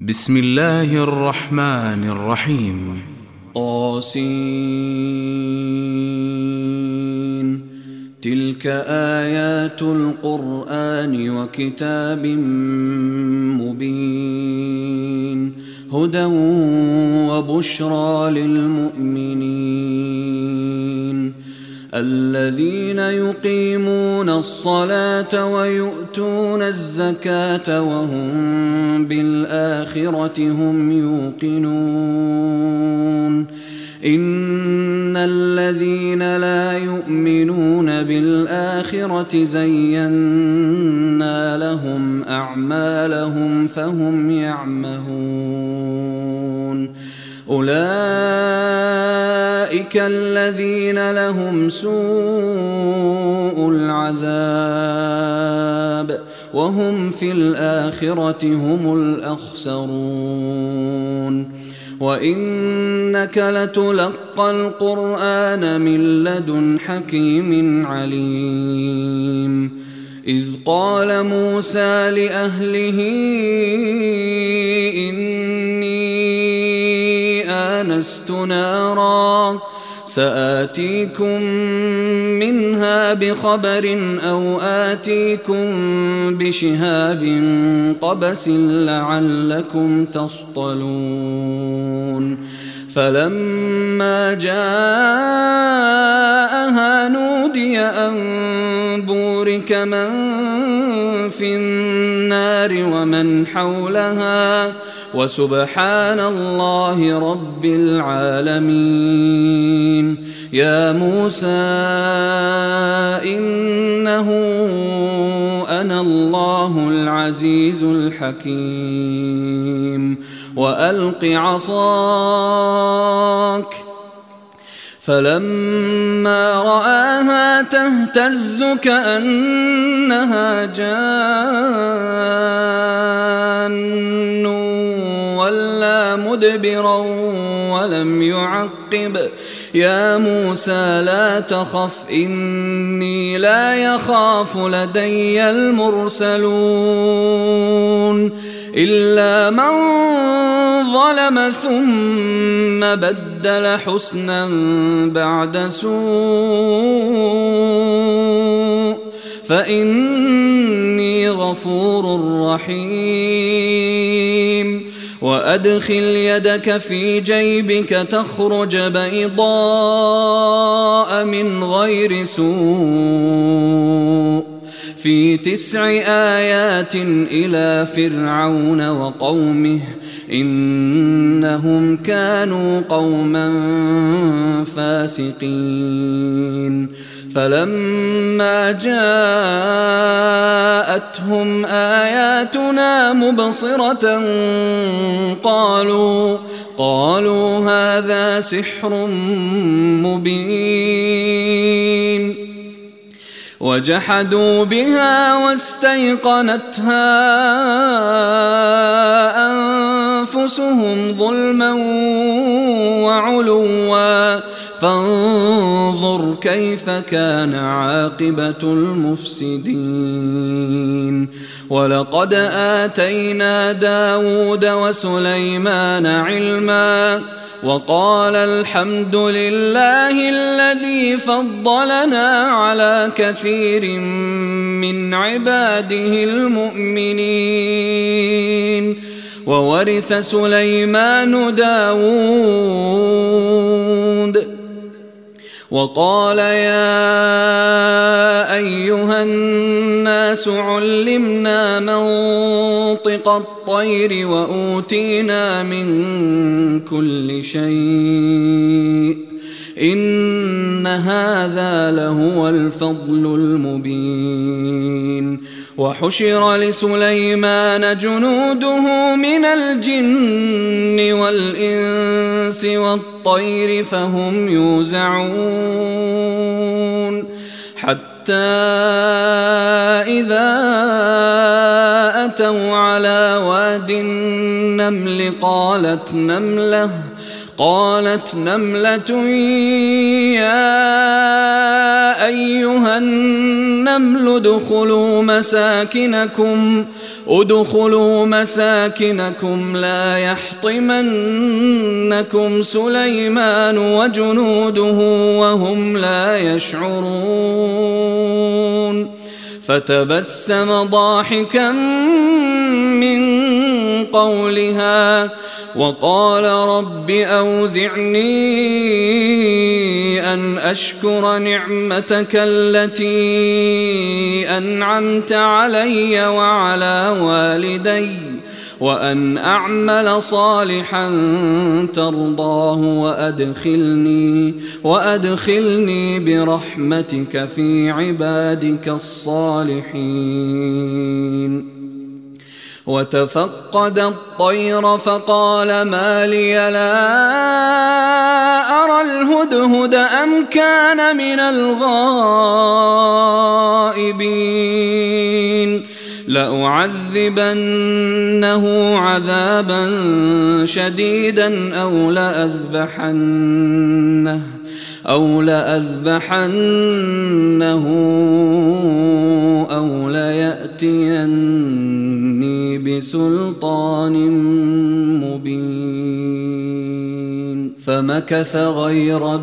بسم الله الرحمن الرحيم. طاسين. تلك آيات القرآن وكتاب مبين هدى وبشرى للمؤمنين الذين يقيمون الصلاة ويؤتون الزكاة وهم بالآخرة هم يوقنون إن الذين لا يؤمنون بالآخرة زينا لهم أعمالهم فهم يعمهون أولئك الذين لهم سوء العذاب وهم في الآخرة هم الأخسرون وإنك لتلقى القرآن من لدن حكيم عليم إذ قال موسى لأهله آنست نارا سآتيكم منها بخبر أو آتيكم بشهاب قبس لعلكم تصطلون فلما جاءها نودي أن بورك من في النار ومن حولها وسبحان الله رب العالمين يا موسى إنه أنا الله العزيز الحكيم وألق عصاك فلما رآها تهتز كأنها جان ولا مدبرا ولم يعقب يا موسى لا تخف إني لا يخاف لدي المرسلون إلا من ظلم ثم بدل حسنا بعد سوء فإني غفور رحيم وأدخل يدك في جيبك تخرج بيضاء من غير سوء في 9 آيات إلى فرعون وقومه إنهم كانوا قوما فاسقين فلما جاءتهم آياتنا مبصرة قالوا هذا سحر مبين وجحدوا بها واستيقنتها أنفسهم ظلما وعلوا فانظر كيف كان عاقبة المفسدين ولقد آتينا داود وسليمان علما وقال الحمد لله الذي فضلنا على كثير من عباده المؤمنين وورث سليمان داود وقال يا أيها الناس علمنا منطق الطير وأوتينا من كل شيء إن هذا لهو الفضل المبين وحشر لسليمان جنوده من الجن والإنس والطير فهم يوزعون حتى إذا أتوا على واد النمل قالت نملة يا أيها النمل ادخلوا مساكنكم لا يحطمنكم سليمان وجنوده وهم لا يشعرون فتبسم ضاحكا من قولها وقال رب أوزعني أن أشكر نعمتك التي أنعمت علي وعلى والدي وأن أعمل صالحا ترضاه وأدخلني برحمتك في عبادك الصالحين. وتفقد الطير فقال ما لي لا أرى الهدهد أم كان من الغائبين لأعذبنه عذابا شديدا أو لأذبحنه أو ليأتيني بسلطان مبين. فمكث غير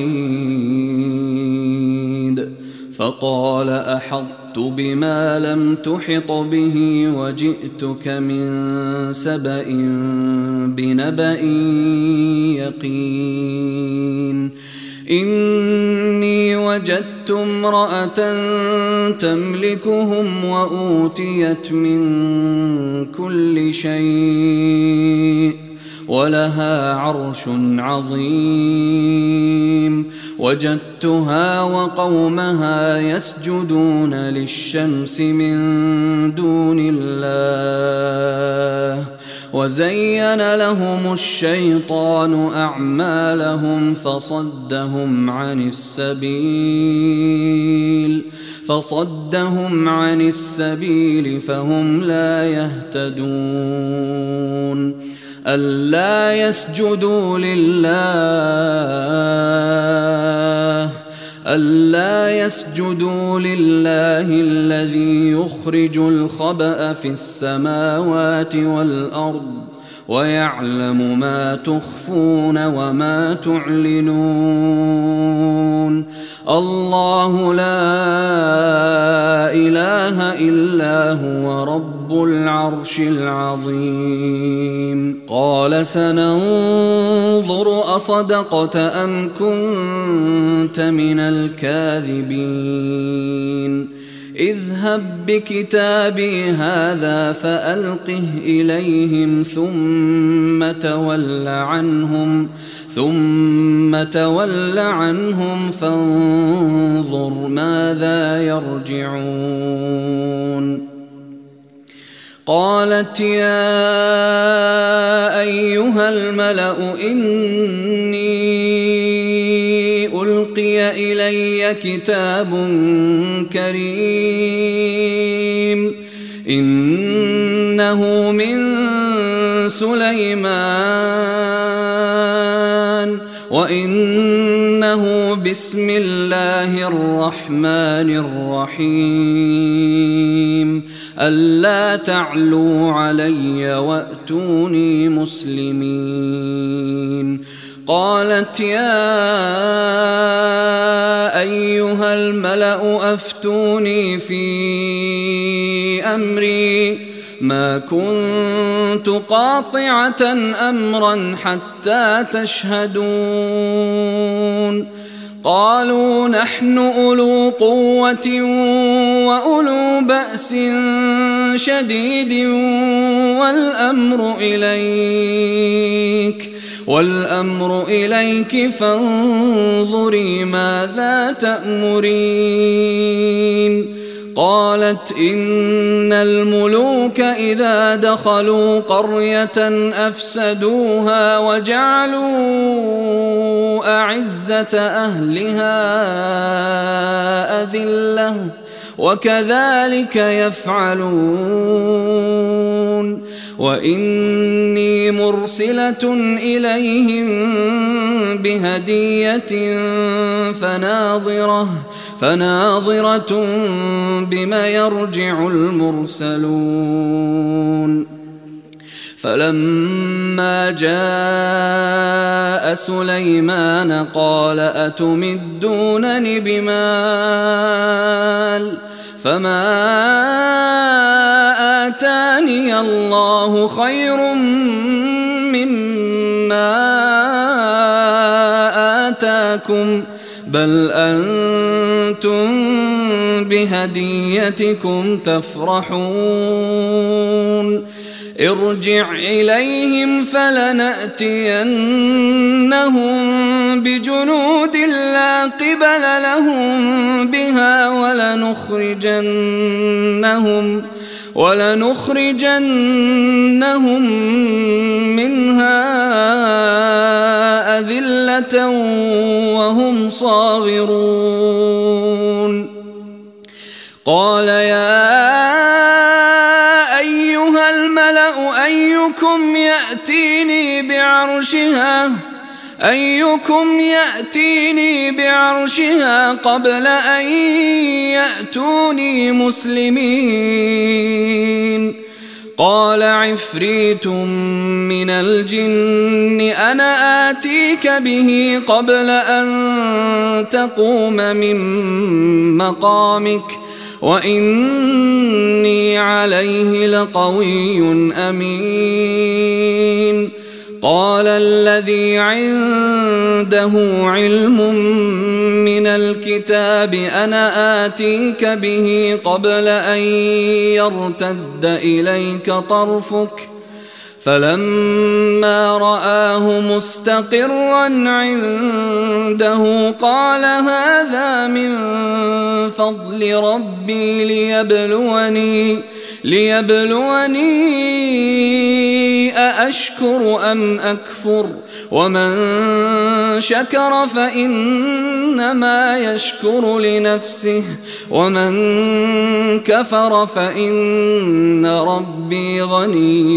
بعيد فقال أحطت بما لم تحط به وجئتك من سبأ بنبأ يقين. إني وجدت امرأة تملكهم وأوتيت من كل شيء ولها عرش عظيم. وجدتها وقومها يسجدون للشمس من دون الله وزين لهم الشيطان أعمالهم فصدهم عن السبيل فهم لا يهتدون. ألا يسجدوا لله الذي يخرج الخبأ في السماوات والأرض ويعلم ما تخفون وما تعلنون. الله لا إله إلا هو رب العرش العظيم. قال سننظر أصدقت أم كنت من الكاذبين. اذهب بكتابي هذا فألقه إليهم ثم تول عنهم فانظر ماذا يرجعون. قالت يا أيها الملأ إني ألقي إلي كتاب كريم إنه من سليمان وإنه بسم الله الرحمن الرحيم ألا تعلوا علي وأتوني مسلمين. قالت يا أيها الملأ أفتوني في أمري ما كنت قاطعة أمرا حتى تشهدون. قالوا نحن أولو قوة وأولو بأس شديد والأمر إليك فانظري ماذا تأمرين. قالت إن الملوك إذا دخلوا قرية أفسدوها وجعلوا أعزة أهلها أذلة وكذلك يفعلون وإني مرسلة إليهم بهدية فناظرة بما يرجع المرسلون فلما جاء سليمان قال أتمدونني بمال فما آتاني الله خير مما آتاكم بل أنتم بهديتكم تفرحون ارجع إليهم فلنأتينهم بجنود لا قبل لهم بها ولنخرجنهم منها أذلة وهم صاغرون قال يا أيها الملأ أيكم يأتيني بعرشها قبل أن يأتوني مسلمين قال عفريت من الجن أنا آتيك به قبل أن تقوم من مقامك وإني عليه لقوي أمين قال الذي عنده علم من الكتاب أنا آتيك به قبل أن يرتد إليك طرفك فلما رآه مستقرا عنده قال هذا من فضل ربي ليبلوني أأشكر أم أكفر ومن شكر فإنما يشكر لنفسه ومن كفر فإن ربي غني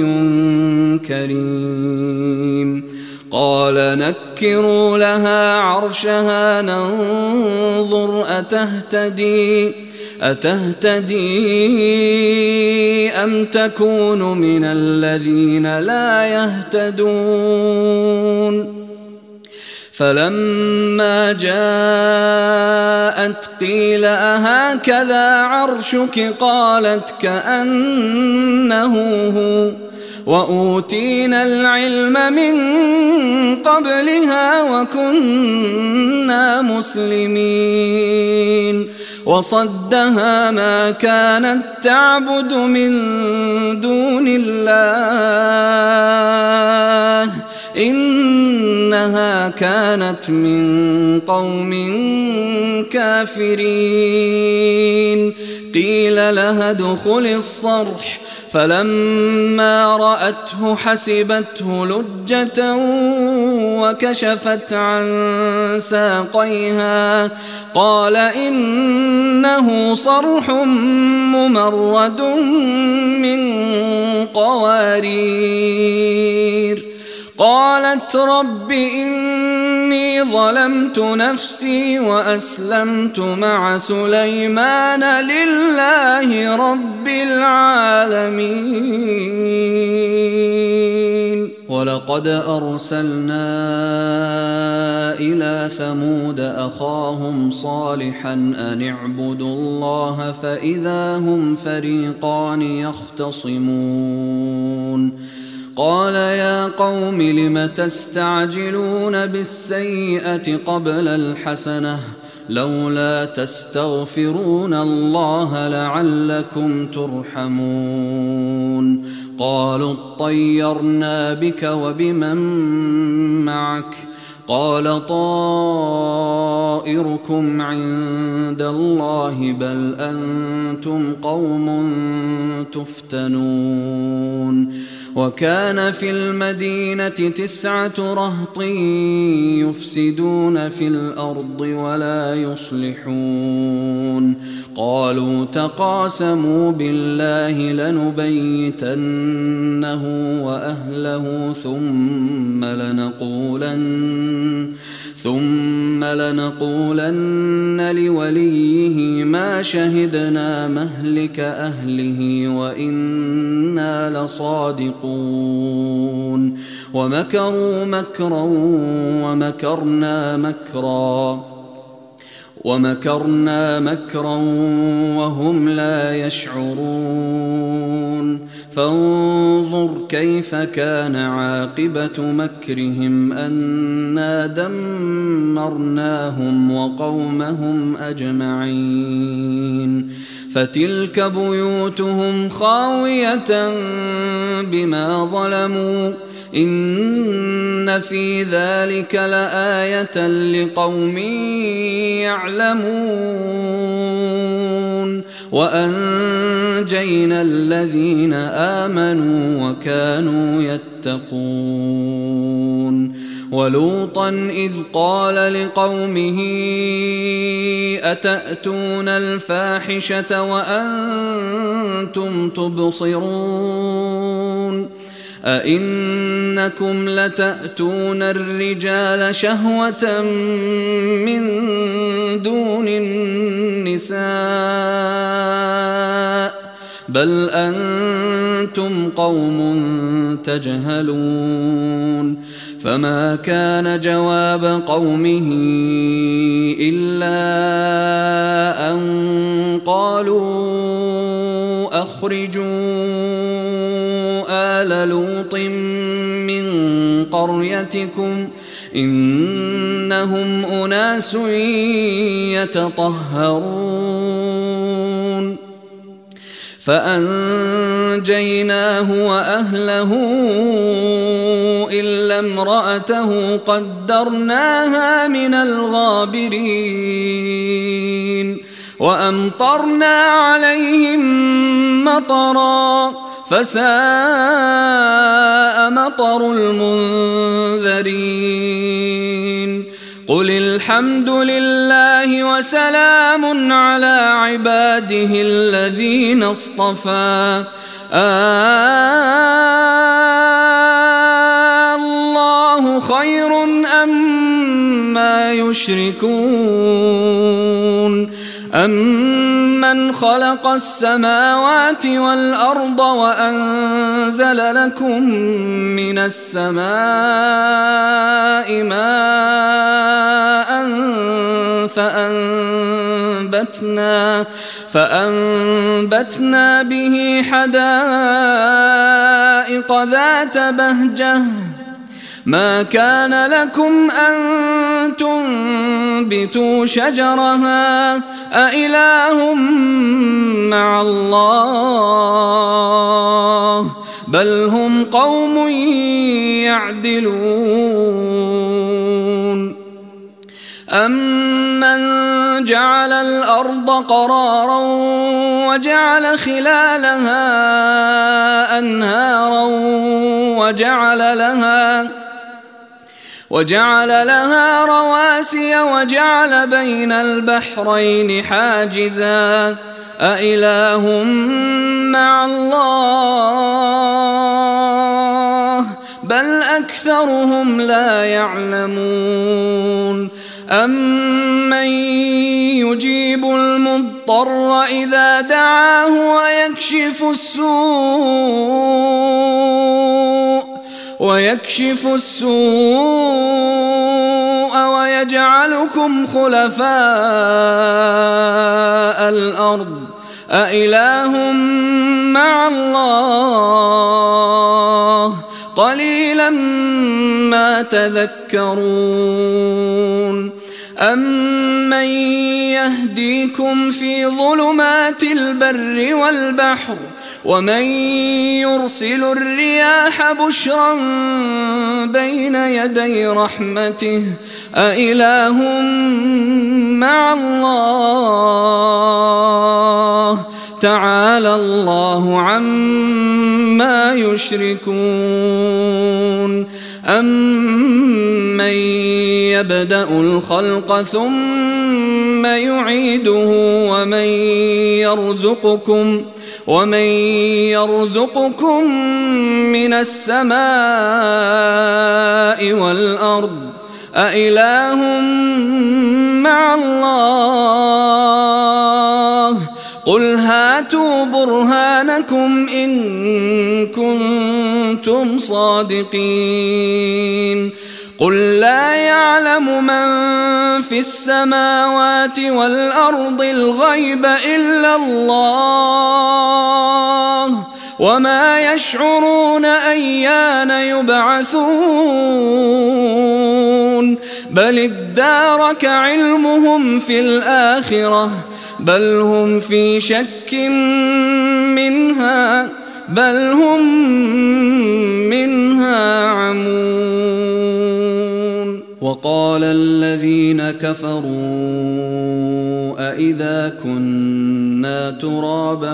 كريم قال نكروا لها عرشها ننظر أتهتدي أم تكون من الذين لا يهتدون فلما جاءت قيل أهكذا عرشك قالت كأنه هو وأوتينا العلم من قبلها وكنا مسلمين وصدها ما كانت تعبد من دون الله إنها كانت من قوم كافرين قيل لها ادخل الصرح فلما رأته حسبته لجة وكشفت عن ساقيها قال إنه صرح ممرد من قوارير قالت رب إني ظلمت نفسي وأسلمت مع سليمان لله رب العالمين ولقد أرسلنا إلى ثمود أخاهم صالحا أن اعبدوا الله فإذا هم فريقان يختصمون قال يا قوم لم تستعجلون بالسيئة قبل الحسنة لولا تستغفرون الله لعلكم ترحمون قالوا اطيرنا بك وبمن معك قال طائركم عند الله بل أنتم قوم تفتنون وكان في المدينة 9 رهط يفسدون في الأرض ولا يصلحون قالوا تقاسموا بالله لنبيتنه وأهله ثم لنقولن لوليه ما شهدنا مهلك أهله وإنا لصادقون ومكروا مكرا ومكرنا مكرا وهم لا يشعرون فانظر كيف كان عاقبة مكرهم أنا دمرناهم وقومهم أجمعين فتلك بيوتهم خاوية بما ظلموا إن في ذلك لآية لقوم يعلمون وأنجينا الذين آمنوا وكانوا يتقون ولوطا إذ قال لقومه أتأتون الفاحشة وأنتم تبصرون أئنكم لتأتون الرجال شهوة من دون النساء بل أنتم قوم تجهلون فما كان جواب قومه إلا أن قالوا أخرجوا آل لوط من قريتكم إنهم أناس يتطهرون فأنجيناه وأهله إلا امرأته قدرناها من الغابرين وأمطرنا عليهم مطرا فساء مطر المنذرين قل الحمد لله وسلام على عباده الذين اصطفى الله خير أما يشركون أمن خلق السماوات والأرض وأنزل لكم من السماء ماء فأنبتنا به حدائق ذات بهجة ما كان لكم أن تنبتوا شجرها أإله مع الله بل هم قوم يعدلون أمن جعل الأرض قرارا وجعل خلالها أنهارا وجعل لها رواسي وجعل بين البحرين حاجزا أإله مع الله بل أكثرهم لا يعلمون أمن يجيب المضطر إذا دعاه ويكشف السوء ويجعلكم خلفاء الأرض أإله مع الله قليلا ما تذكرون أمن يهديكم في ظلمات البر والبحر ومن يرسل الرياح بشرا بين يدي رحمته أإله مع الله تعالى الله عما يشركون. أمن يبدأ الخلق ثم يعيده ومن يرزقكم من السماء والأرض أإله مع الله قل هاتوا برهانكم إن كنتم صادقين. قل لا يعلم من في السماوات والأرض الغيب إلا الله وما يشعرون أيان يبعثون. بل ادارك علمهم في الآخرة بل هم في شك منها بل هم منها عمون. وقال الذين كفروا أإذا كنا ترابا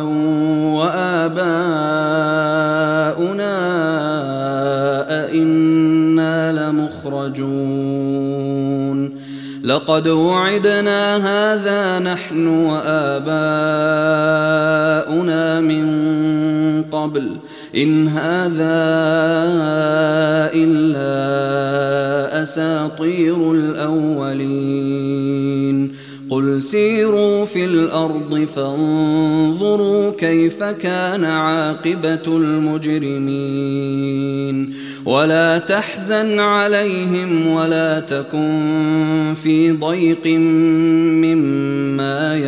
وآباؤنا أإنا لمخرجون. لقد وعدنا هذا نحن وآباؤنا من قبل إن هذا إلا أساطير الأولين. قل سيروا في الأرض فانظروا كيف كان عاقبة المجرمين. ولا تحزن عليهم ولا تكن في ضيق مما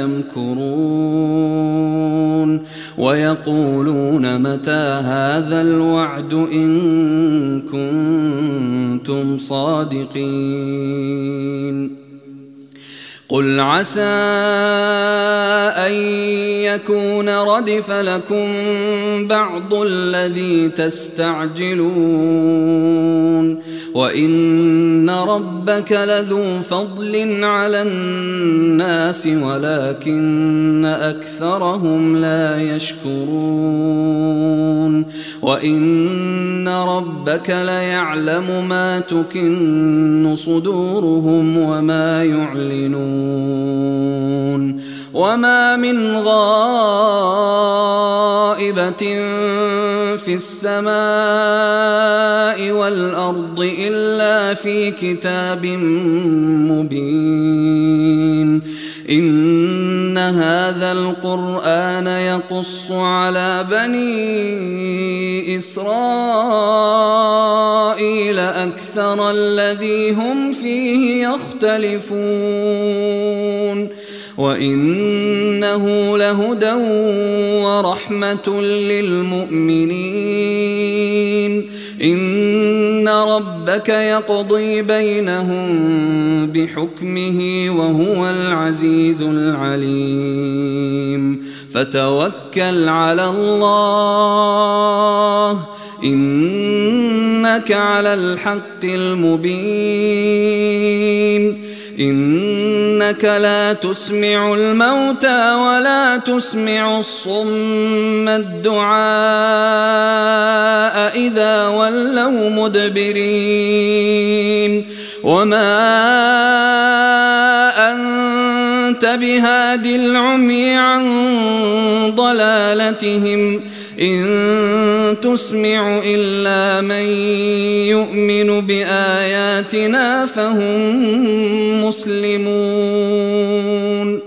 يمكرون. ويقولون متى هذا الوعد إن كنتم صادقين. قل عسى أن يكون ردف لكم بعض الذي تستعجلون وإن ربك لذو فضل على الناس ولكن أكثرهم لا يشكرون. وإن ربك ليعلم ما تكن صدورهم وما يعلنون. وما من غائبة في السماء والأرض إلا في كتاب مبين. إن هذا القرآن يقص على بني إسرائيل أكثر الذي هم فيه يختلفون وإنه لهدى ورحمة للمؤمنين. إن ربك يقضي بينهم بحكمه وهو العزيز العليم. فتوكل على الله إنك على الحق المبين. إنك لا تسمع الموتى ولا تسمع الصم الدعاء إذا ولوا مدبرين. وما أنت بهاد العمي عن ضلالتهم إن تسمع إلا من يؤمن بآياتنا فهم مسلمون.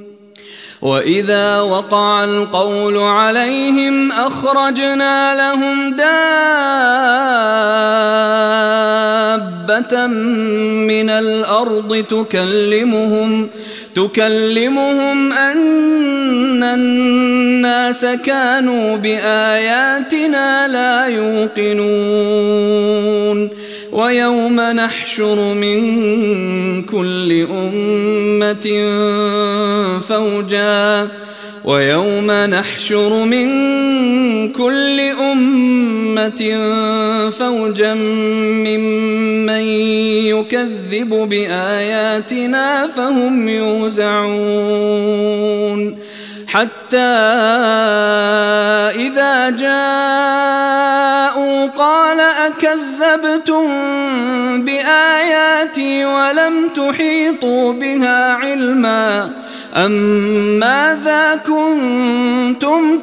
وإذا وقع القول عليهم أخرجنا لهم دابة من الأرض تكلمهم أن الناس كانوا بآياتنا لا يوقنون. ويوم نحشر من كل أمة فوجا ممن يكذب بآياتنا فهم يوزعون. حتى إذا جاءوا قال أكذبتم بآياتي ولم تحيطوا بها علما أم ماذا كنتم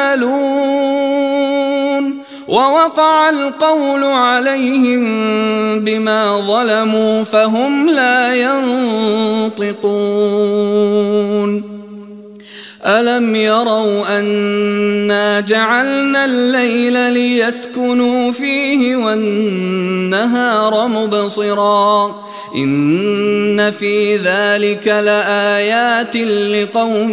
تعملون ووقع القول عليهم بما ظلموا فهم لا ينطقون ألم يروا أنا جعلنا الليل ليسكنوا فيه والنهار مبصرا إن في ذلك لآيات لقوم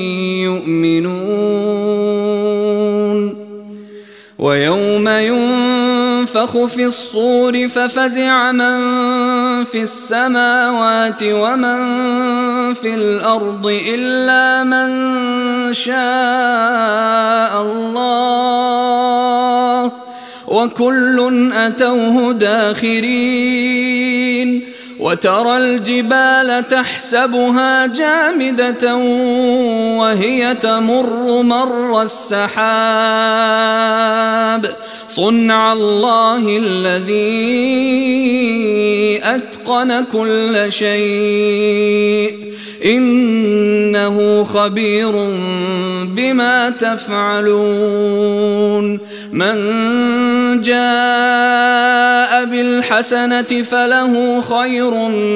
يؤمنون ويوم ينفخ في الصور ففزع من في السماوات ومن في الأرض إلا من شاء الله وكل أتوه داخرين وترى الجبال تحسبها جامدة وهي تمر مر السحاب صنع الله الذي أتقن كل شيء إنه خبير بما تفعلون من جاء بالحسنة فله خير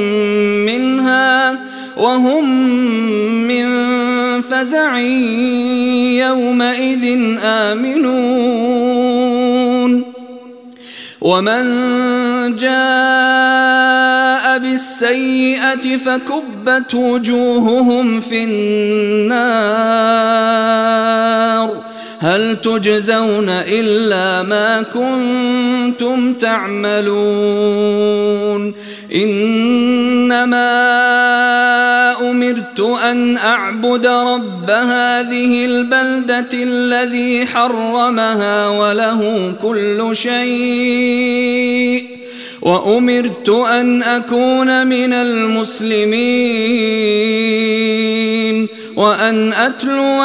منها وهم من فزع يومئذ آمنون ومن جاء بالسيئة فكبت وجوههم في النار هل تجزون إلا ما كنتم تعملون إنما أمرت أن أعبد رب هذه البلدة الذي حرمها وله كل شيء وأمرت أن أكون من المسلمين وأن أتلو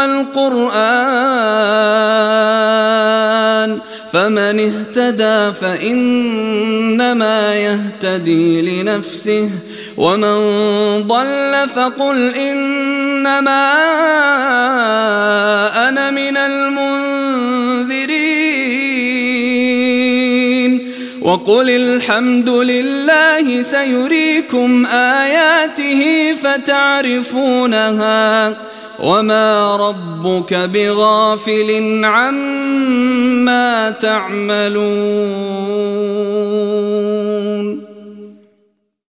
القرآن فمن اهتدى فإنما يهتدي لنفسه ومن ضل فقل إنما أنا من المنذرين وقل الحمد لله سيريكم آياته فتعرفونها وما ربك بغافل عما تعملون